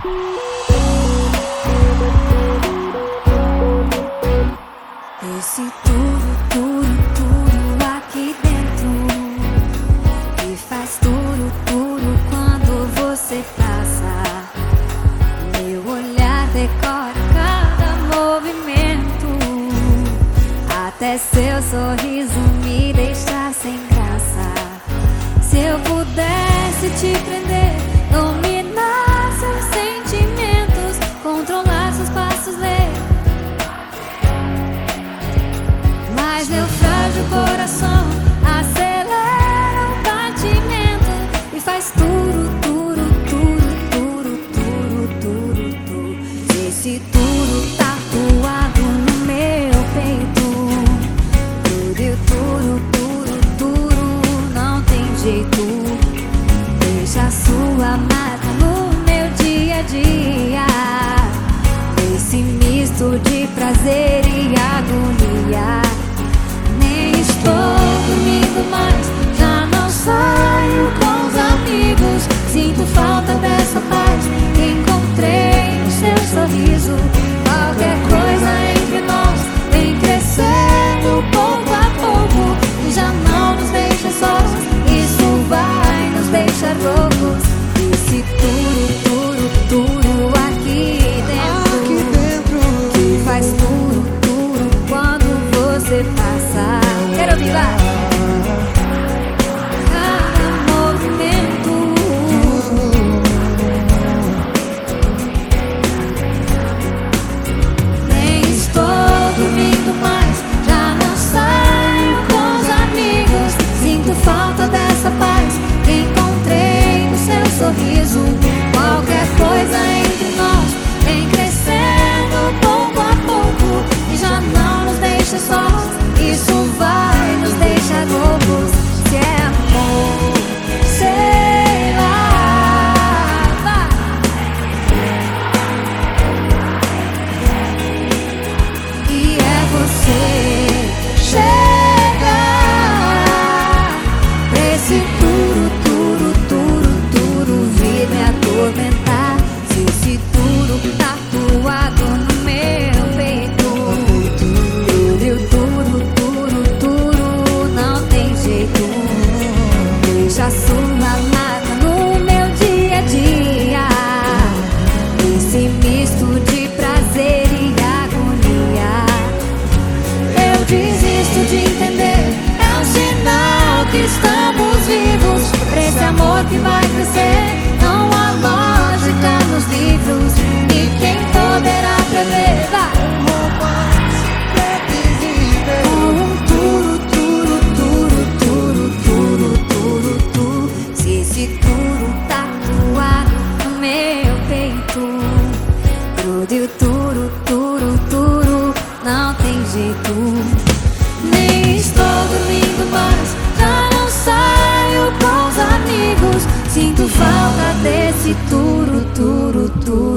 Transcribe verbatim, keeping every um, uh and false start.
Esse tudo, tudo, tudo aqui dentro que faz tudo, tudo quando você passa. Meu olhar decora cada movimento, até seu sorriso me deixa sem graça. Se eu pudesse te prender, dominar seus sentimentos, controlar seus passos, ler, mas meu frágil coração acelera o batimento e faz tudo, tudo, tudo, tudo, tudo, tudo, tudo. Esse tudo tatuado no meu peito, tudo e tudo, tudo, tudo, não tem jeito. Deixa a sua marca no meu dia a dia, esse misto de prazer e agonia. Estou dormindo mais, já não saio com os amigos. Sinto falta dessa paz que encontrei no seu sorriso. Qualquer coisa entre nós vem crescendo pouco a pouco e já não nos deixa sós. Isso vai nos deixar loucos. Esse tudo, tudo, tudo aqui dentro, aqui dentro que faz tudo, tudo quando você passa. Quero ouvir lá. Cada movimento, nem estou dormindo mais, já não saio com os amigos. Sinto falta dessa paz que encontrei no seu sorriso. Qualquer coisa entre nós vem crescendo pouco a pouco e já não nos deixa sós. Isso vai nos deixar loucos. Se é amor, sei lá, vai. E é você chegar pra esse tudo, tudo, tudo, tudo vir me atormentar. Se esse tudo tatuado no meu peito, tudo e tudo, tudo, tudo, não tem jeito. Deixa a sua marca no meu dia a dia, esse misto de prazer e agonia. Eu desisto de entender, é um sinal que estamos vivos, pra esse amor que vai crescer. Não há lógica nos livros, e quem poderá prever? Vai. Esse tudo tatuado no meu peito, tudo e tudo, tudo, tudo, não tem jeito. Nem estou dormindo mais, já não saio com os amigos. Sinto falta desse tudo, tudo, tudo.